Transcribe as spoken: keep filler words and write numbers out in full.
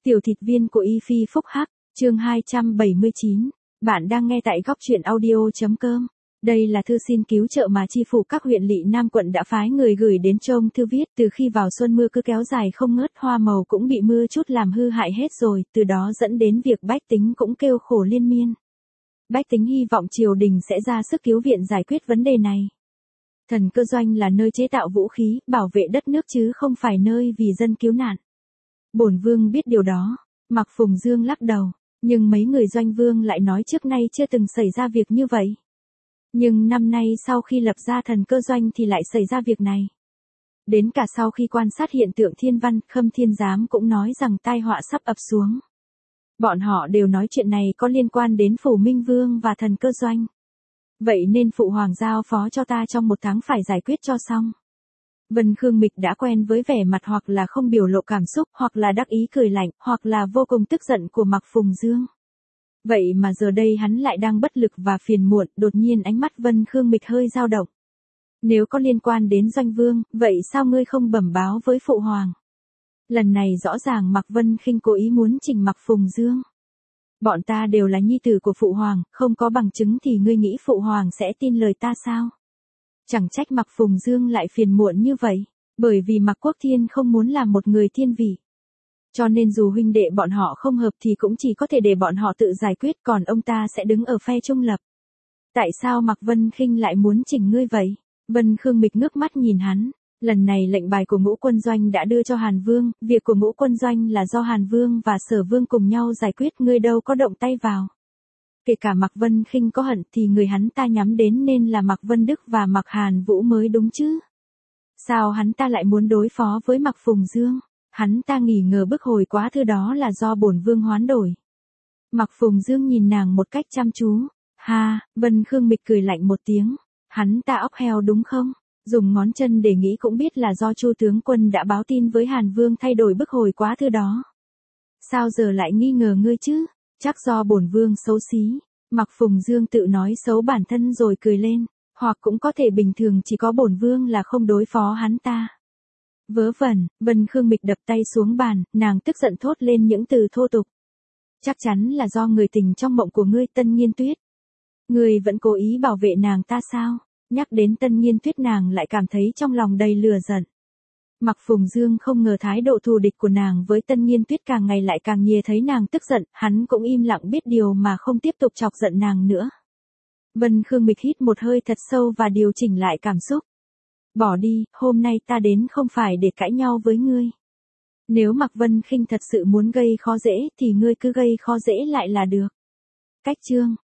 Tiểu thịt viên của Y Phi Phúc Hắc, chương hai trăm bảy mươi chín. Bạn đang nghe tại góc truyện audio.com. Đây là thư xin cứu trợ mà chi phủ các huyện lỵ Nam quận đã phái người gửi đến trông thư viết. Từ khi vào xuân mưa cứ kéo dài không ngớt, hoa màu cũng bị mưa chút làm hư hại hết rồi, từ đó dẫn đến việc bách tính cũng kêu khổ liên miên. Bách tính hy vọng triều đình sẽ ra sức cứu viện giải quyết vấn đề này. Thần Cơ Doanh là nơi chế tạo vũ khí, bảo vệ đất nước chứ không phải nơi vì dân cứu nạn. Bổn vương biết điều đó. Mạc Phùng Dương lắc đầu, nhưng mấy người Doanh vương lại nói trước nay chưa từng xảy ra việc như vậy. Nhưng năm nay sau khi lập ra Thần Cơ Doanh thì lại xảy ra việc này. Đến cả sau khi quan sát hiện tượng thiên văn, Khâm Thiên Giám cũng nói rằng tai họa sắp ập xuống. Bọn họ đều nói chuyện này có liên quan đến Phủ Minh Vương và Thần Cơ Doanh. Vậy nên Phụ Hoàng giao phó cho ta trong một tháng phải giải quyết cho xong. Vân Khương Mịch đã quen với vẻ mặt hoặc là không biểu lộ cảm xúc, hoặc là đắc ý cười lạnh, hoặc là vô cùng tức giận của Mạc Phùng Dương. Vậy mà giờ đây hắn lại đang bất lực và phiền muộn, đột nhiên ánh mắt Vân Khương Mịch hơi dao động. Nếu có liên quan đến Doanh Vương, vậy sao ngươi không bẩm báo với Phụ Hoàng? Lần này rõ ràng Mạc Vân Khinh cố ý muốn chỉnh Mạc Phùng Dương. Bọn ta đều là nhi tử của Phụ Hoàng, không có bằng chứng thì ngươi nghĩ Phụ Hoàng sẽ tin lời ta sao? Chẳng trách Mạc Phùng Dương lại phiền muộn như vậy, bởi vì Mạc Quốc Thiên không muốn làm một người thiên vị. Cho nên dù huynh đệ bọn họ không hợp thì cũng chỉ có thể để bọn họ tự giải quyết, còn ông ta sẽ đứng ở phe trung lập. Tại sao Mạc Vân Khinh lại muốn chỉnh ngươi vậy? Vân Khương Mịch ngước mắt nhìn hắn, lần này lệnh bài của Ngũ Quân Doanh đã đưa cho Hàn Vương, việc của Ngũ Quân Doanh là do Hàn Vương và Sở Vương cùng nhau giải quyết, ngươi đâu có động tay vào. Kể cả Mạc Vân Khinh có hận thì người hắn ta nhắm đến nên là Mạc Vân Đức và Mạc Hàn Vũ mới đúng chứ. Sao hắn ta lại muốn đối phó với Mạc Phùng Dương? Hắn ta nghi ngờ bức hồi quá thư đó là do bổn vương hoán đổi. Mạc Phùng Dương nhìn nàng một cách chăm chú. Ha, Vân Khương Mịch cười lạnh một tiếng. Hắn ta óc heo đúng không? Dùng ngón chân để nghĩ cũng biết là do Chu tướng quân đã báo tin với Hàn Vương thay đổi bức hồi quá thư đó. Sao giờ lại nghi ngờ ngươi chứ? Chắc do bổn vương xấu xí. Mạc Phùng Dương tự nói xấu bản thân rồi cười lên, hoặc cũng có thể bình thường chỉ có bổn vương là không đối phó hắn ta. Vớ vẩn, Vân Khương Mịch đập tay xuống bàn, nàng tức giận thốt lên những từ thô tục. Chắc chắn là do người tình trong mộng của ngươi Tân Nghiên Tuyết. Ngươi vẫn cố ý bảo vệ nàng ta sao? Nhắc đến Tân Nghiên Tuyết nàng lại cảm thấy trong lòng đầy lửa giận. Mạc Phùng Dương không ngờ thái độ thù địch của nàng với Tân Nghiên Tuyết càng ngày lại càng nhìa thấy nàng tức giận, hắn cũng im lặng biết điều mà không tiếp tục chọc giận nàng nữa. Vân Khương Mịch hít một hơi thật sâu và điều chỉnh lại cảm xúc. Bỏ đi, hôm nay ta đến không phải để cãi nhau với ngươi. Nếu Mạc Vân Khinh thật sự muốn gây khó dễ thì ngươi cứ gây khó dễ lại là được. Cách chương